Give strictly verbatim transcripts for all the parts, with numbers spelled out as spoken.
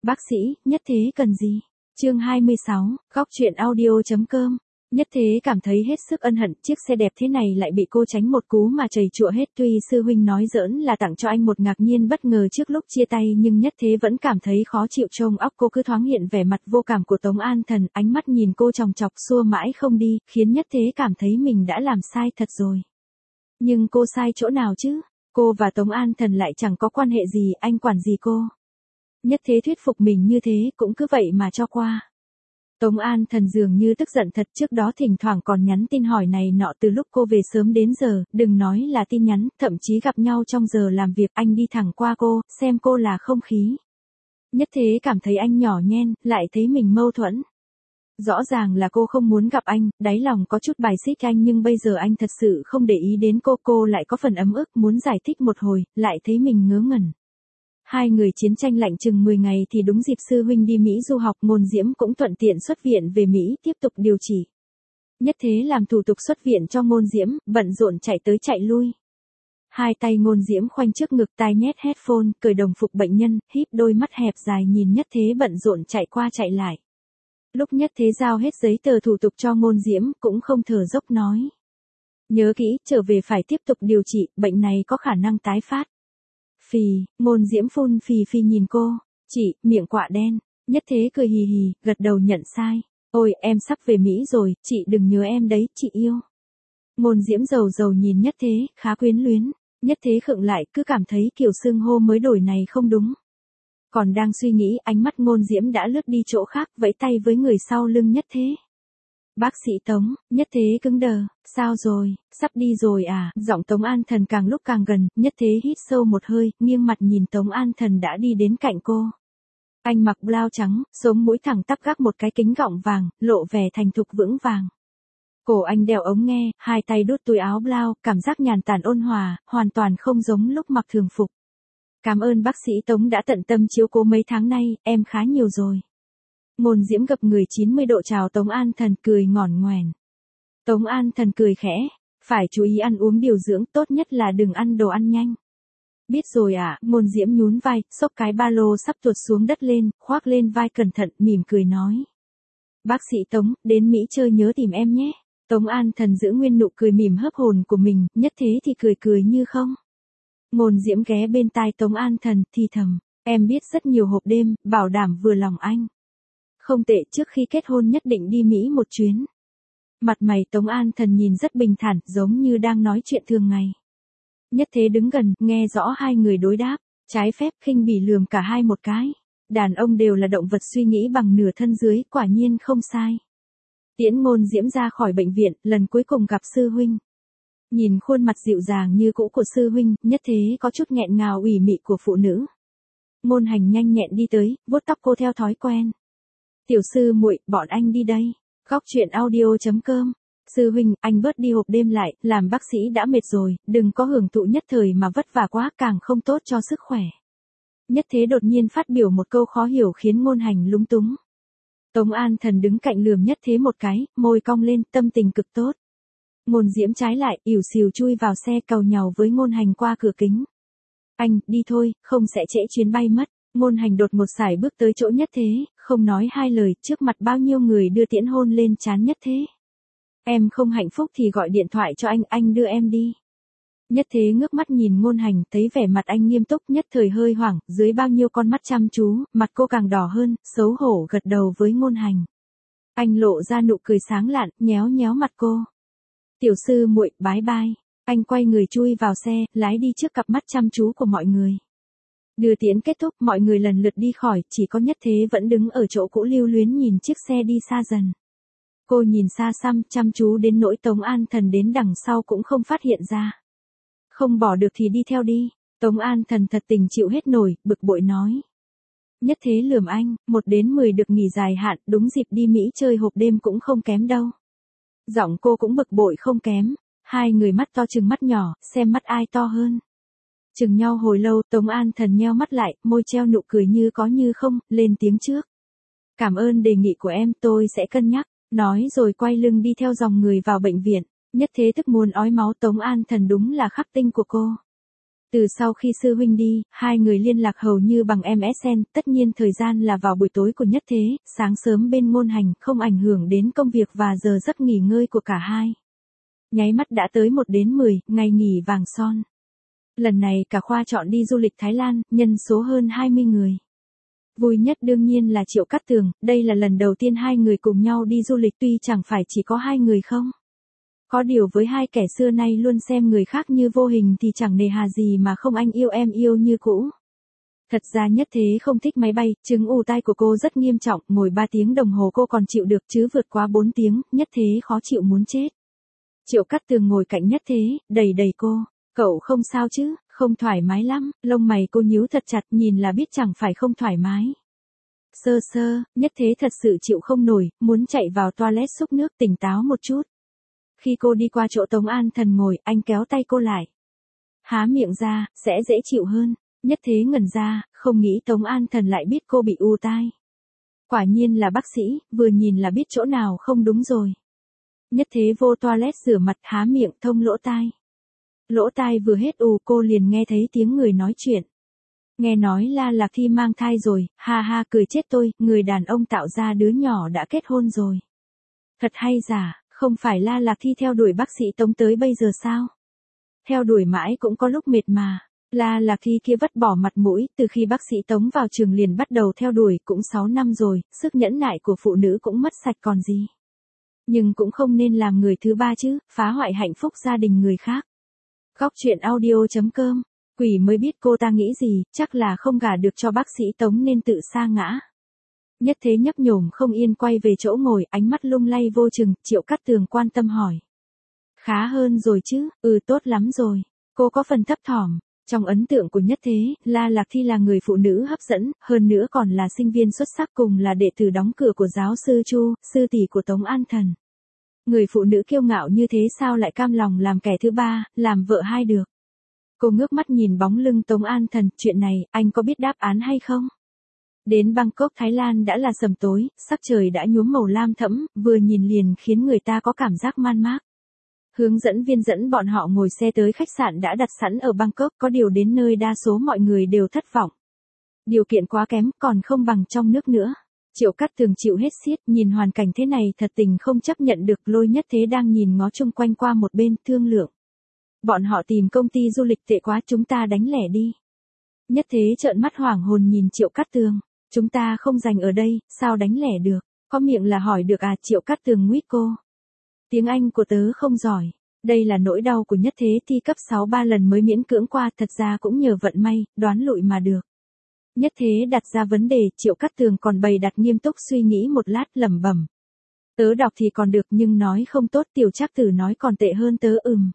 Bác sĩ, nhất thế cần gì? Chương hai mươi sáu, góc truyện audio.com. Nhất thế cảm thấy hết sức ân hận, chiếc xe đẹp thế này lại bị cô tránh một cú mà chầy chụa hết. Tuy sư huynh nói giỡn là tặng cho anh một ngạc nhiên bất ngờ trước lúc chia tay, nhưng nhất thế vẫn cảm thấy khó chịu. Trông óc cô cứ thoáng hiện vẻ mặt vô cảm của Tống An Thần, ánh mắt nhìn cô chòng chọc xua mãi không đi, khiến nhất thế cảm thấy mình đã làm sai thật rồi. Nhưng cô sai chỗ nào chứ? Cô và Tống An Thần lại chẳng có quan hệ gì, anh quản gì cô? Nhất thế thuyết phục mình như thế, cũng cứ vậy mà cho qua. Tống An Thần dường như tức giận thật, trước đó thỉnh thoảng còn nhắn tin hỏi này nọ từ lúc cô về sớm đến giờ, đừng nói là tin nhắn, thậm chí gặp nhau trong giờ làm việc, anh đi thẳng qua cô, xem cô là không khí. Nhất thế cảm thấy anh nhỏ nhen, lại thấy mình mâu thuẫn. Rõ ràng là cô không muốn gặp anh, đáy lòng có chút bài xích anh, nhưng bây giờ anh thật sự không để ý đến cô, cô lại có phần ấm ức, muốn giải thích một hồi, lại thấy mình ngớ ngẩn. Hai người chiến tranh lạnh chừng mười ngày thì đúng dịp sư huynh đi Mỹ du học, Ngôn Diễm cũng thuận tiện xuất viện về Mỹ tiếp tục điều trị. Nhất thế làm thủ tục xuất viện cho Ngôn Diễm, bận rộn chạy tới chạy lui. Hai tay Ngôn Diễm khoanh trước ngực, tai nhét headphone, cởi đồng phục bệnh nhân, híp đôi mắt hẹp dài nhìn Nhất thế bận rộn chạy qua chạy lại. Lúc Nhất thế giao hết giấy tờ thủ tục cho Ngôn Diễm, cũng không thở dốc nói: nhớ kỹ, trở về phải tiếp tục điều trị, bệnh này có khả năng tái phát. Phì, Ngôn Diễm phun phì phì nhìn cô, chị, miệng quạ đen. Nhất thế cười hì hì, gật đầu nhận sai. Ôi, em sắp về Mỹ rồi, chị đừng nhớ em đấy, chị yêu. Ngôn Diễm dầu dầu nhìn Nhất thế, khá quyến luyến. Nhất thế khựng lại, cứ cảm thấy kiểu xưng hô mới đổi này không đúng. Còn đang suy nghĩ, ánh mắt Ngôn Diễm đã lướt đi chỗ khác, vẫy tay với người sau lưng Nhất thế. Bác sĩ Tống. Nhất thế cứng đờ, sao rồi, sắp đi rồi à? Giọng Tống An Thần càng lúc càng gần, Nhất thế hít sâu một hơi, nghiêng mặt nhìn Tống An Thần đã đi đến cạnh cô. Anh mặc blau trắng, sống mũi thẳng tắp, gác một cái kính gọng vàng, lộ vẻ thành thục vững vàng. Cổ anh đeo ống nghe, hai tay đút túi áo blau, cảm giác nhàn tản ôn hòa, hoàn toàn không giống lúc mặc thường phục. Cảm ơn bác sĩ Tống đã tận tâm chiếu cố mấy tháng nay, em khá nhiều rồi. Ngôn Diễm gập người chín mươi độ chào Tống An Thần, cười ngỏn ngoèn. Tống An Thần cười khẽ, phải chú ý ăn uống điều dưỡng, tốt nhất là đừng ăn đồ ăn nhanh. Biết rồi ạ. À, Ngôn Diễm nhún vai, xốc cái ba lô sắp tuột xuống đất lên, khoác lên vai cẩn thận, mỉm cười nói: bác sĩ Tống, đến Mỹ chơi nhớ tìm em nhé. Tống An Thần giữ nguyên nụ cười mỉm hớp hồn của mình, Nhất thế thì cười cười như không. Ngôn Diễm ghé bên tai Tống An Thần, thì thầm: em biết rất nhiều hộp đêm, bảo đảm vừa lòng anh. Không tệ, trước khi kết hôn nhất định đi Mỹ một chuyến. Mặt mày Tống An Thần nhìn rất bình thản, giống như đang nói chuyện thường ngày. Nhất thế đứng gần, nghe rõ hai người đối đáp, trái phép khinh bỉ lườm cả hai một cái. Đàn ông đều là động vật suy nghĩ bằng nửa thân dưới, quả nhiên không sai. Tiễn Ngôn Diễm ra khỏi bệnh viện, lần cuối cùng gặp sư huynh. Nhìn khuôn mặt dịu dàng như cũ của sư huynh, Nhất thế có chút nghẹn ngào ủy mị của phụ nữ. Ngôn Hành nhanh nhẹn đi tới, vuốt tóc cô theo thói quen. Tiểu sư muội, bọn anh đi đây. Góc truyện audio.com. Sư huynh, anh bớt đi hộp đêm lại, làm bác sĩ đã mệt rồi, đừng có hưởng thụ nhất thời mà vất vả quá, càng không tốt cho sức khỏe. Nhất thế đột nhiên phát biểu một câu khó hiểu khiến Ngôn Hành lúng túng. Tống An Thần đứng cạnh lườm Nhất thế một cái, môi cong lên, tâm tình cực tốt. Ngôn Diễm trái lại, ỉu xìu chui vào xe, càu nhàu với Ngôn Hành qua cửa kính. Anh, đi thôi, không sẽ trễ chuyến bay mất. Ngôn Hành đột một sải bước tới chỗ Nhất thế, không nói hai lời, trước mặt bao nhiêu người đưa tiễn hôn lên trán Nhất thế. Em không hạnh phúc thì gọi điện thoại cho anh, anh đưa em đi. Nhất thế ngước mắt nhìn Ngôn Hành, thấy vẻ mặt anh nghiêm túc, nhất thời hơi hoảng, dưới bao nhiêu con mắt chăm chú, mặt cô càng đỏ hơn, xấu hổ gật đầu với Ngôn Hành. Anh lộ ra nụ cười sáng lạn, nhéo nhéo mặt cô. Tiểu sư muội, bái bai. Anh quay người chui vào xe, lái đi trước cặp mắt chăm chú của mọi người. Đưa tiễn kết thúc, mọi người lần lượt đi khỏi, chỉ có Nhất thế vẫn đứng ở chỗ cũ lưu luyến nhìn chiếc xe đi xa dần. Cô nhìn xa xăm, chăm chú đến nỗi Tống An Thần đến đằng sau cũng không phát hiện ra. Không bỏ được thì đi theo đi. Tống An Thần thật tình chịu hết nổi, bực bội nói. Nhất thế lườm anh, một đến mười được nghỉ dài hạn, đúng dịp đi Mỹ chơi hộp đêm cũng không kém đâu. Giọng cô cũng bực bội không kém. Hai người mắt to chừng mắt nhỏ, xem mắt ai to hơn. Chừng nhau hồi lâu, Tống An Thần nheo mắt lại, môi treo nụ cười như có như không, lên tiếng trước. Cảm ơn đề nghị của em, tôi sẽ cân nhắc. Nói rồi quay lưng đi theo dòng người vào bệnh viện. Nhất thế tức muốn ói máu, Tống An Thần đúng là khắc tinh của cô. Từ sau khi sư huynh đi, hai người liên lạc hầu như bằng em ét en, tất nhiên thời gian là vào buổi tối của Nhất Thế, sáng sớm bên ngôn hành, không ảnh hưởng đến công việc và giờ giấc nghỉ ngơi của cả hai. Nháy mắt đã tới một đến mười, ngày nghỉ vàng son. Lần này cả khoa chọn đi du lịch Thái Lan, nhân số hơn hai mươi người. Vui nhất đương nhiên là Triệu Cát Tường, đây là lần đầu tiên hai người cùng nhau đi du lịch tuy chẳng phải chỉ có hai người không. Có điều với hai kẻ xưa nay luôn xem người khác như vô hình thì chẳng nề hà gì mà không anh yêu em yêu như cũ. Thật ra Nhất Thế không thích máy bay, chứng ù tai của cô rất nghiêm trọng, ngồi ba tiếng đồng hồ cô còn chịu được chứ vượt quá bốn tiếng, Nhất Thế khó chịu muốn chết. Triệu Cát Tường ngồi cạnh Nhất Thế, đẩy đẩy cô, cậu không sao chứ, không thoải mái lắm, lông mày cô nhíu thật chặt nhìn là biết chẳng phải không thoải mái. Sơ sơ, Nhất Thế thật sự chịu không nổi, muốn chạy vào toilet xúc nước tỉnh táo một chút. Khi cô đi qua chỗ Tống An Thần ngồi, anh kéo tay cô lại. Há miệng ra, sẽ dễ chịu hơn. Nhất Thế ngẩn ra, không nghĩ Tống An Thần lại biết cô bị ù tai. Quả nhiên là bác sĩ, vừa nhìn là biết chỗ nào không đúng rồi. Nhất Thế vô toilet rửa mặt há miệng thông lỗ tai. Lỗ tai vừa hết ù cô liền nghe thấy tiếng người nói chuyện. Nghe nói La Lạc Thi mang thai rồi, ha ha cười chết tôi, người đàn ông tạo ra đứa nhỏ đã kết hôn rồi. Thật hay giả, không phải La Lạc Thi theo đuổi bác sĩ Tống tới bây giờ sao? Theo đuổi mãi cũng có lúc mệt mà. La Lạc Thi kia vứt bỏ mặt mũi, từ khi bác sĩ Tống vào trường liền bắt đầu theo đuổi, cũng sáu năm rồi, sức nhẫn nại của phụ nữ cũng mất sạch còn gì. Nhưng cũng không nên làm người thứ ba chứ, phá hoại hạnh phúc gia đình người khác. Góc truyện audio chấm com, quỷ mới biết cô ta nghĩ gì, chắc là không gả được cho bác sĩ Tống nên tự sa ngã. Nhất Thế nhấp nhổm không yên quay về chỗ ngồi, ánh mắt lung lay vô chừng, Triệu Cát Tường quan tâm hỏi. Khá hơn rồi chứ, ừ tốt lắm rồi, cô có phần thấp thỏm. Trong ấn tượng của Nhất Thế, La Lạc Thi là người phụ nữ hấp dẫn, hơn nữa còn là sinh viên xuất sắc cùng là đệ tử đóng cửa của giáo sư Chu, sư tỷ của Tống An Thần. Người phụ nữ kiêu ngạo như thế sao lại cam lòng làm kẻ thứ ba, làm vợ hai được. Cô ngước mắt nhìn bóng lưng Tống An Thần, chuyện này, anh có biết đáp án hay không? Đến Bangkok Thái Lan đã là sầm tối, sắc trời đã nhuốm màu lam thẫm, vừa nhìn liền khiến người ta có cảm giác man mác. Hướng dẫn viên dẫn bọn họ ngồi xe tới khách sạn đã đặt sẵn ở Bangkok, có điều đến nơi đa số mọi người đều thất vọng. Điều kiện quá kém, còn không bằng trong nước nữa. Triệu Cát Tường chịu hết xiết, nhìn hoàn cảnh thế này thật tình không chấp nhận được, lôi Nhất Thế đang nhìn ngó chung quanh qua một bên, thương lượng. Bọn họ tìm công ty du lịch tệ quá, chúng ta đánh lẻ đi. Nhất Thế trợn mắt hoảng hồn nhìn Triệu Cát Tường, chúng ta không dành ở đây, sao đánh lẻ được, có miệng là hỏi được à? Triệu Cát Tường nguyết cô. Tiếng Anh của tớ không giỏi, đây là nỗi đau của Nhất Thế, thi cấp sáu ba lần mới miễn cưỡng qua, thật ra cũng nhờ vận may, đoán lụi mà được. Nhất Thế đặt ra vấn đề, Triệu Cát Tường còn bày đặt nghiêm túc suy nghĩ một lát lẩm bẩm. Tớ đọc thì còn được nhưng nói không tốt, Tiểu Trác Tử nói còn tệ hơn tớ ừm.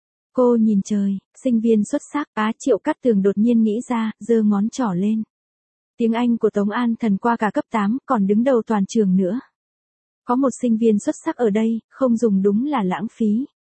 Cô nhìn trời, sinh viên xuất sắc, á Triệu Cát Tường đột nhiên nghĩ ra, giơ ngón trỏ lên. Tiếng Anh của Tống An Thần qua cả cấp tám, còn đứng đầu toàn trường nữa. Có một sinh viên xuất sắc ở đây, không dùng đúng là lãng phí.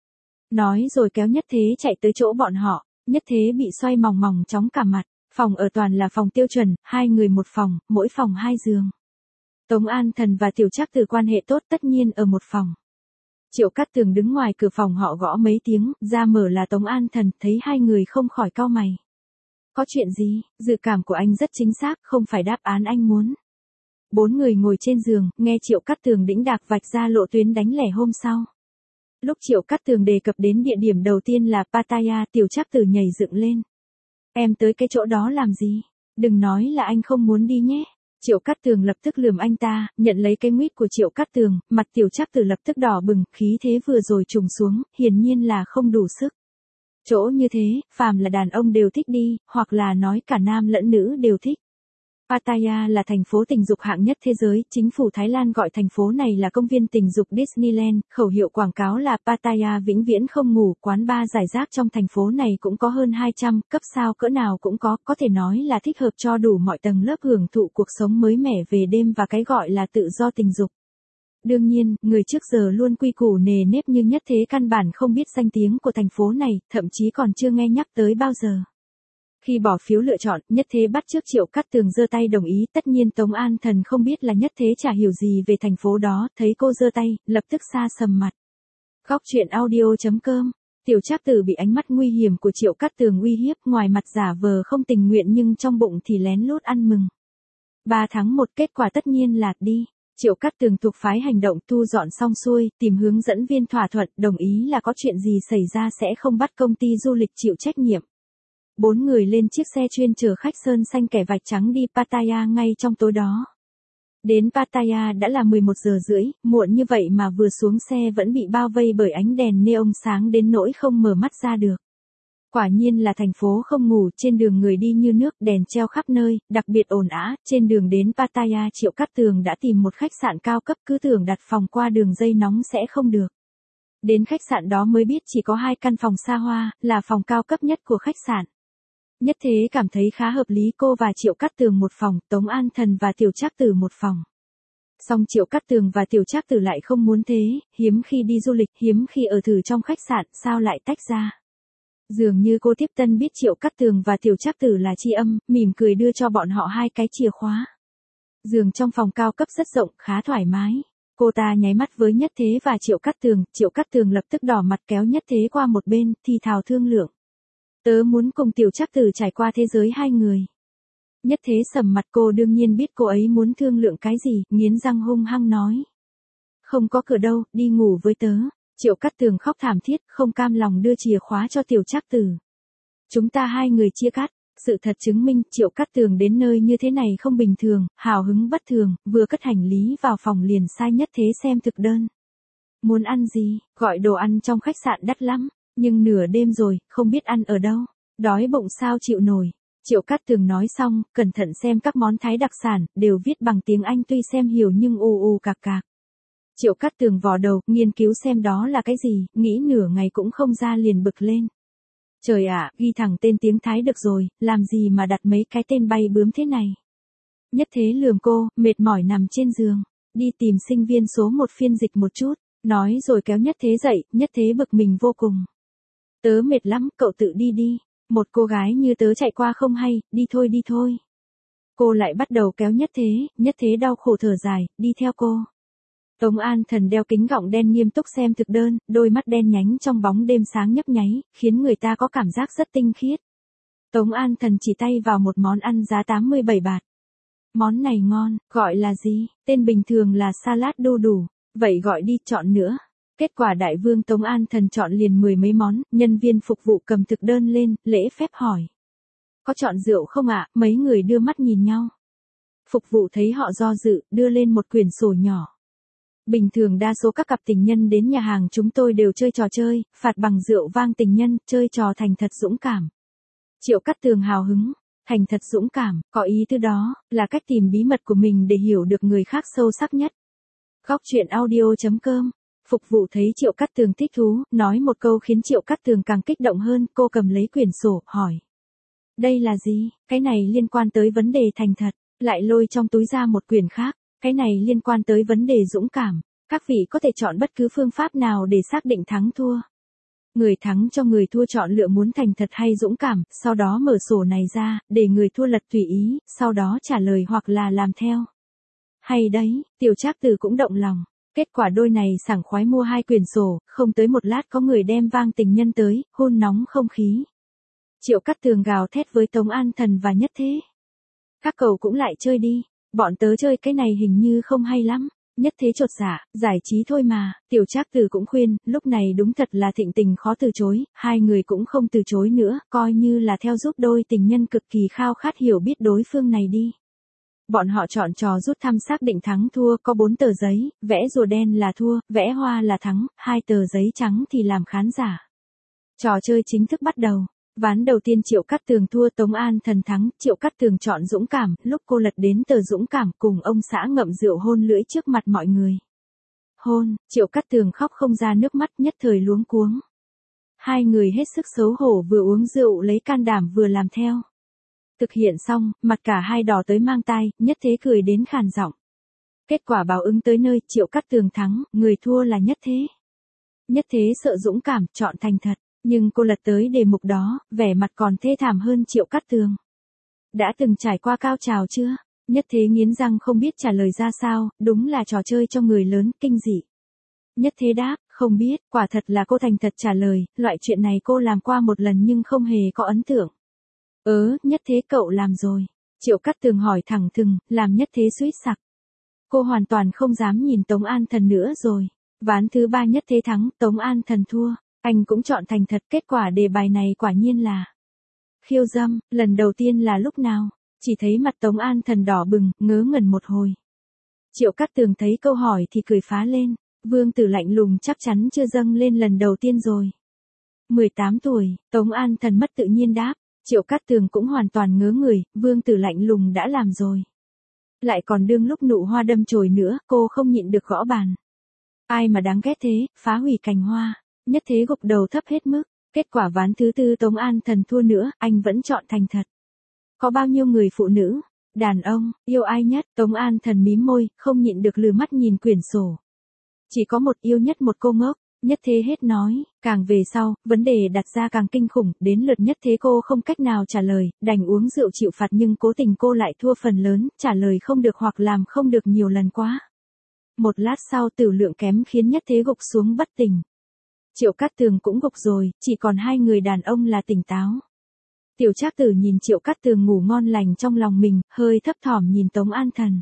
Nói rồi kéo Nhất Thế chạy tới chỗ bọn họ, Nhất Thế bị xoay mòng mòng chóng cả mặt, phòng ở toàn là phòng tiêu chuẩn, hai người một phòng, mỗi phòng hai giường. Tống An Thần và Tiểu Trác Tử quan hệ tốt tất nhiên ở một phòng. Triệu Cát Tường đứng ngoài cửa phòng họ gõ mấy tiếng, ra mở là Tống An Thần, thấy hai người không khỏi cau mày. Có chuyện gì? Dự cảm của anh rất chính xác, không phải đáp án anh muốn. Bốn người ngồi trên giường, nghe Triệu Cát Tường đĩnh đạc vạch ra lộ tuyến đánh lẻ hôm sau. Lúc Triệu Cát Tường đề cập đến địa điểm đầu tiên là Pattaya, Tiểu Trác Tử nhảy dựng lên. Em tới cái chỗ đó làm gì? Đừng nói là anh không muốn đi nhé. Triệu Cát Tường lập tức lườm anh ta, nhận lấy cái nguyết của Triệu Cát Tường, mặt Tiểu Trác Tử lập tức đỏ bừng, khí thế vừa rồi trùng xuống, hiển nhiên là không đủ sức. Chỗ như thế, phàm là đàn ông đều thích đi, hoặc là nói cả nam lẫn nữ đều thích. Pattaya là thành phố tình dục hạng nhất thế giới, chính phủ Thái Lan gọi thành phố này là công viên tình dục Disneyland, khẩu hiệu quảng cáo là Pattaya vĩnh viễn không ngủ, quán bar giải rác trong thành phố này cũng có hơn hai trăm, cấp sao cỡ nào cũng có, có thể nói là thích hợp cho đủ mọi tầng lớp hưởng thụ cuộc sống mới mẻ về đêm và cái gọi là tự do tình dục. Đương nhiên, người trước giờ luôn quy củ nề nếp nhưng Nhất Thế căn bản không biết danh tiếng của thành phố này, thậm chí còn chưa nghe nhắc tới bao giờ. Khi bỏ phiếu lựa chọn, Nhất Thế bắt chước Triệu Cát Tường giơ tay đồng ý, tất nhiên Tống An Thần không biết là Nhất Thế chả hiểu gì về thành phố đó, thấy cô giơ tay, lập tức xa sầm mặt. Góc truyện audio chấm com Tiểu Trác Tử bị ánh mắt nguy hiểm của Triệu Cát Tường uy hiếp, ngoài mặt giả vờ không tình nguyện nhưng trong bụng thì lén lút ăn mừng. ba tháng một kết quả tất nhiên là đi. Triệu Cát Tường thuộc phái hành động thu dọn xong xuôi, tìm hướng dẫn viên thỏa thuận, đồng ý là có chuyện gì xảy ra sẽ không bắt công ty du lịch chịu trách nhiệm. Bốn người lên chiếc xe chuyên chở khách sơn xanh kẻ vạch trắng đi Pattaya ngay trong tối đó. Đến Pattaya đã là mười một giờ rưỡi, muộn như vậy mà vừa xuống xe vẫn bị bao vây bởi ánh đèn neon sáng đến nỗi không mở mắt ra được. Quả nhiên là thành phố không ngủ, trên đường người đi như nước, đèn treo khắp nơi, đặc biệt ồn ào. Trên đường đến Pattaya, Triệu Cát Tường đã tìm một khách sạn cao cấp, cứ tưởng đặt phòng qua đường dây nóng sẽ không được. Đến khách sạn đó mới biết chỉ có hai căn phòng xa hoa, là phòng cao cấp nhất của khách sạn. Nhất Thế cảm thấy khá hợp lý, cô và Triệu Cát Tường một phòng, Tống An Thần và Tiểu Trác Tử một phòng. Song Triệu Cát Tường và Tiểu Trác Tử lại không muốn thế, hiếm khi đi du lịch, hiếm khi ở thử trong khách sạn, sao lại tách ra. Dường như cô tiếp tân biết Triệu Cát Tường và Tiểu Trác Tử là tri âm, mỉm cười đưa cho bọn họ hai cái chìa khóa. Giường trong phòng cao cấp rất rộng, khá thoải mái. Cô ta nháy mắt với Nhất Thế và Triệu Cát Tường, Triệu Cát Tường lập tức đỏ mặt kéo Nhất Thế qua một bên, thì thào thương lượng. Tớ muốn cùng Tiểu Trác Tử trải qua thế giới hai người. Nhất Thế sầm mặt, cô đương nhiên biết cô ấy muốn thương lượng cái gì, nghiến răng hung hăng nói. Không có cửa đâu, đi ngủ với tớ. Triệu Cát Tường khóc thảm thiết, không cam lòng đưa chìa khóa cho Tiểu Trác Tử. Chúng ta hai người chia cắt. Sự thật chứng minh Triệu Cát Tường đến nơi như thế này không bình thường, hào hứng bất thường, vừa cất hành lý vào phòng liền sai Nhất Thế xem thực đơn. Muốn ăn gì, gọi đồ ăn trong khách sạn đắt lắm, nhưng nửa đêm rồi, không biết ăn ở đâu, đói bụng sao chịu nổi. Triệu Cát Tường nói xong, cẩn thận xem các món Thái đặc sản, đều viết bằng tiếng Anh tuy xem hiểu nhưng ù ù cạc cạc. Triệu Cát Tường vò đầu, nghiên cứu xem đó là cái gì, nghĩ nửa ngày cũng không ra liền bực lên. Trời ạ, ghi thẳng tên tiếng Thái được rồi, làm gì mà đặt mấy cái tên bay bướm thế này. Nhất Thế lườm cô, mệt mỏi nằm trên giường, đi tìm sinh viên số một phiên dịch một chút, nói rồi kéo Nhất Thế dậy, Nhất Thế bực mình vô cùng. Tớ mệt lắm, cậu tự đi đi, một cô gái như tớ chạy qua không hay, đi thôi đi thôi. Cô lại bắt đầu kéo Nhất Thế, Nhất Thế đau khổ thở dài, đi theo cô. Tống An Thần đeo kính gọng đen nghiêm túc xem thực đơn, đôi mắt đen nhánh trong bóng đêm sáng nhấp nháy, khiến người ta có cảm giác rất tinh khiết. Tống An Thần chỉ tay vào một món ăn giá tám mươi bảy bạt. Món này ngon, gọi là gì? Tên bình thường là salad đu đủ, vậy gọi đi, chọn nữa. Kết quả đại vương Tống An Thần chọn liền mười mấy món, nhân viên phục vụ cầm thực đơn lên, lễ phép hỏi. Có chọn rượu không ạ? Mấy người đưa mắt nhìn nhau. Phục vụ thấy họ do dự, đưa lên một quyển sổ nhỏ. Bình thường đa số các cặp tình nhân đến nhà hàng chúng tôi đều chơi trò chơi, phạt bằng rượu vang tình nhân, chơi trò thành thật dũng cảm. Triệu Cát Tường hào hứng, thành thật dũng cảm, có ý tứ đó, là cách tìm bí mật của mình để hiểu được người khác sâu sắc nhất. Góc truyện audio chấm com. Phục vụ thấy Triệu Cát Tường thích thú, nói một câu khiến Triệu Cát Tường càng kích động hơn, cô cầm lấy quyển sổ, hỏi. Đây là gì? Cái này liên quan tới vấn đề thành thật, lại lôi trong túi ra một quyển khác. Cái này liên quan tới vấn đề dũng cảm, các vị có thể chọn bất cứ phương pháp nào để xác định thắng thua. Người thắng cho người thua chọn lựa muốn thành thật hay dũng cảm, sau đó mở sổ này ra, để người thua lật tùy ý, sau đó trả lời hoặc là làm theo. Hay đấy, Tiểu Trác Tử cũng động lòng. Kết quả đôi này sảng khoái mua hai quyển sổ, không tới một lát có người đem vang tình nhân tới, hôn nóng không khí. Triệu Cát Tường gào thét với Tống An Thần và Nhất Thế. Các cậu cũng lại chơi đi. Bọn tớ chơi cái này hình như không hay lắm. Nhất Thế chột dạ, giải trí thôi mà. Tiểu Trác Tử cũng khuyên, lúc này đúng thật là thịnh tình khó từ chối, hai người cũng không từ chối nữa, coi như là theo giúp đôi tình nhân cực kỳ khao khát hiểu biết đối phương này đi. Bọn họ chọn trò rút thăm xác định thắng thua, có bốn tờ giấy, vẽ rùa đen là thua, vẽ hoa là thắng, hai tờ giấy trắng thì làm khán giả. Trò chơi chính thức bắt đầu. Ván đầu tiên Triệu Cát Tường thua, Tống An Thần thắng, Triệu Cát Tường chọn dũng cảm, lúc cô lật đến tờ dũng cảm cùng ông xã ngậm rượu hôn lưỡi trước mặt mọi người. Hôn, Triệu Cát Tường khóc không ra nước mắt, nhất thời luống cuống. Hai người hết sức xấu hổ, vừa uống rượu lấy can đảm vừa làm theo. Thực hiện xong, mặt cả hai đỏ tới mang tai, Nhất Thế cười đến khàn giọng. Kết quả báo ứng tới nơi, Triệu Cát Tường thắng, người thua là Nhất Thế. Nhất Thế sợ dũng cảm, chọn thành thật. Nhưng cô lật tới đề mục đó, vẻ mặt còn thê thảm hơn Triệu Cát Tường. Đã từng trải qua cao trào chưa? Nhất Thế nghiến răng không biết trả lời ra sao, đúng là trò chơi cho người lớn, kinh dị. Nhất Thế đáp, Không biết, quả thật là cô thành thật trả lời, loại chuyện này cô làm qua một lần nhưng không hề có ấn tượng. Ớ, Nhất Thế cậu làm rồi. Triệu Cát Tường hỏi thẳng thừng, làm Nhất Thế suýt sặc. Cô hoàn toàn không dám nhìn Tống An Thần nữa rồi. Ván thứ ba Nhất Thế thắng, Tống An Thần thua. Anh cũng chọn thành thật, kết quả đề bài này quả nhiên là khiêu dâm. Lần đầu tiên là lúc nào? Chỉ thấy mặt Tống An Thần đỏ bừng, ngớ ngẩn một hồi. Triệu Cát Tường thấy câu hỏi thì cười phá lên. Vương Tử lạnh lùng chắc chắn chưa dâng lên lần đầu tiên rồi. mười tám tuổi, Tống An Thần mất tự nhiên đáp. Triệu Cát Tường cũng hoàn toàn ngớ người, Vương Tử lạnh lùng đã làm rồi. Lại còn đương lúc nụ hoa đâm chồi nữa, cô không nhịn được gõ bàn. Ai mà đáng ghét thế, phá hủy cành hoa. Nhất Thế gục đầu thấp hết mức. Kết quả ván thứ tư Tống An Thần thua nữa, anh vẫn chọn thành thật. Có bao nhiêu người phụ nữ, đàn ông, yêu ai nhất? Tống An Thần mím môi, không nhịn được lừa mắt nhìn quyển sổ. Chỉ có một yêu nhất một cô ngốc. Nhất Thế hết nói, càng về sau, vấn đề đặt ra càng kinh khủng, đến lượt Nhất Thế cô không cách nào trả lời, đành uống rượu chịu phạt nhưng cố tình cô lại thua phần lớn, trả lời không được hoặc làm không được nhiều lần quá. Một lát sau Tử Lượng kém khiến Nhất Thế gục xuống bất tỉnh. Triệu Cát Tường cũng gục rồi, chỉ còn hai người đàn ông là tỉnh táo. Tiểu Trác Tử nhìn Triệu Cát Tường ngủ ngon lành trong lòng mình, hơi thấp thỏm nhìn Tống An Thần.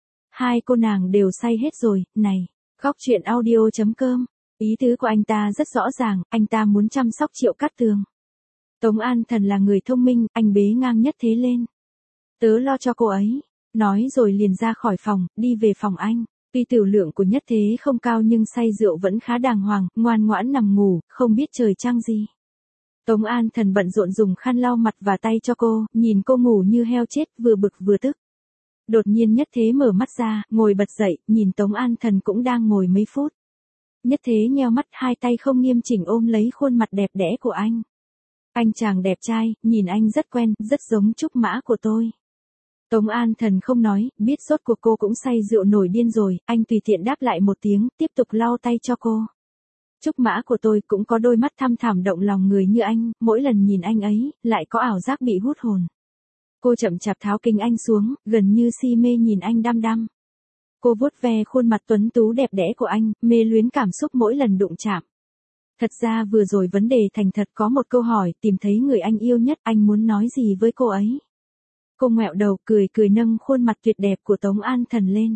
Hai cô nàng đều say hết rồi, này, góc truyện audio chấm com. Ý tứ của anh ta rất rõ ràng, anh ta muốn chăm sóc Triệu Cát Tường. Tống An Thần là người thông minh, anh bế ngang Nhất Thế lên. Tớ lo cho cô ấy. Nói rồi liền ra khỏi phòng, đi về phòng anh. Tuy tiểu lượng của Nhất Thế không cao nhưng say rượu vẫn khá đàng hoàng, ngoan ngoãn nằm ngủ, không biết trời trăng gì. Tống An Thần bận rộn dùng khăn lau mặt và tay cho cô, nhìn cô ngủ như heo chết, vừa bực vừa tức. Đột nhiên Nhất Thế mở mắt ra, ngồi bật dậy, nhìn Tống An Thần cũng đang ngồi mấy phút. Nhất Thế nheo mắt, hai tay không nghiêm chỉnh ôm lấy khuôn mặt đẹp đẽ của anh. Anh chàng đẹp trai, nhìn anh rất quen, rất giống Trúc Mã của tôi. Tống An Thần không nói, biết sốt của cô cũng say rượu nổi điên rồi, anh tùy tiện đáp lại một tiếng, tiếp tục lau tay cho cô. Trúc Mã của tôi cũng có đôi mắt thăm thẳm động lòng người như anh, mỗi lần nhìn anh ấy, lại có ảo giác bị hút hồn. Cô chậm chạp tháo kính anh xuống, gần như si mê nhìn anh đăm đăm. Cô vuốt ve khuôn mặt tuấn tú đẹp đẽ của anh, mê luyến cảm xúc mỗi lần đụng chạm. Thật ra vừa rồi vấn đề thành thật có một câu hỏi, tìm thấy người anh yêu nhất, anh muốn nói gì với cô ấy? Cô ngoẹo đầu, cười cười nâng khuôn mặt tuyệt đẹp của Tống An Thần lên.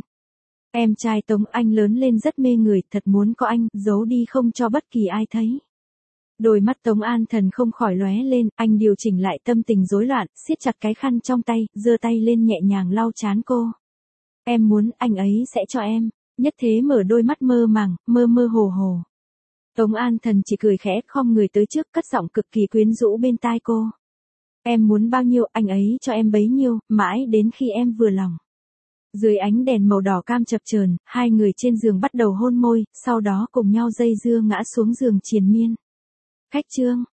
Em trai Tống anh lớn lên rất mê người, thật muốn có anh, giấu đi không cho bất kỳ ai thấy. Đôi mắt Tống An Thần không khỏi lóe lên, anh điều chỉnh lại tâm tình rối loạn, siết chặt cái khăn trong tay, giơ tay lên nhẹ nhàng lau trán cô. Em muốn, anh ấy sẽ cho em. Nhất Thế mở đôi mắt mơ màng, mơ mơ hồ hồ. Tống An Thần chỉ cười khẽ, khom người tới trước, cất giọng cực kỳ quyến rũ bên tai cô. Em muốn bao nhiêu, anh ấy cho em bấy nhiêu, mãi đến khi em vừa lòng. Dưới ánh đèn màu đỏ cam chập chờn, hai người trên giường bắt đầu hôn môi, sau đó cùng nhau dây dưa ngã xuống giường triền miên. Khách trương,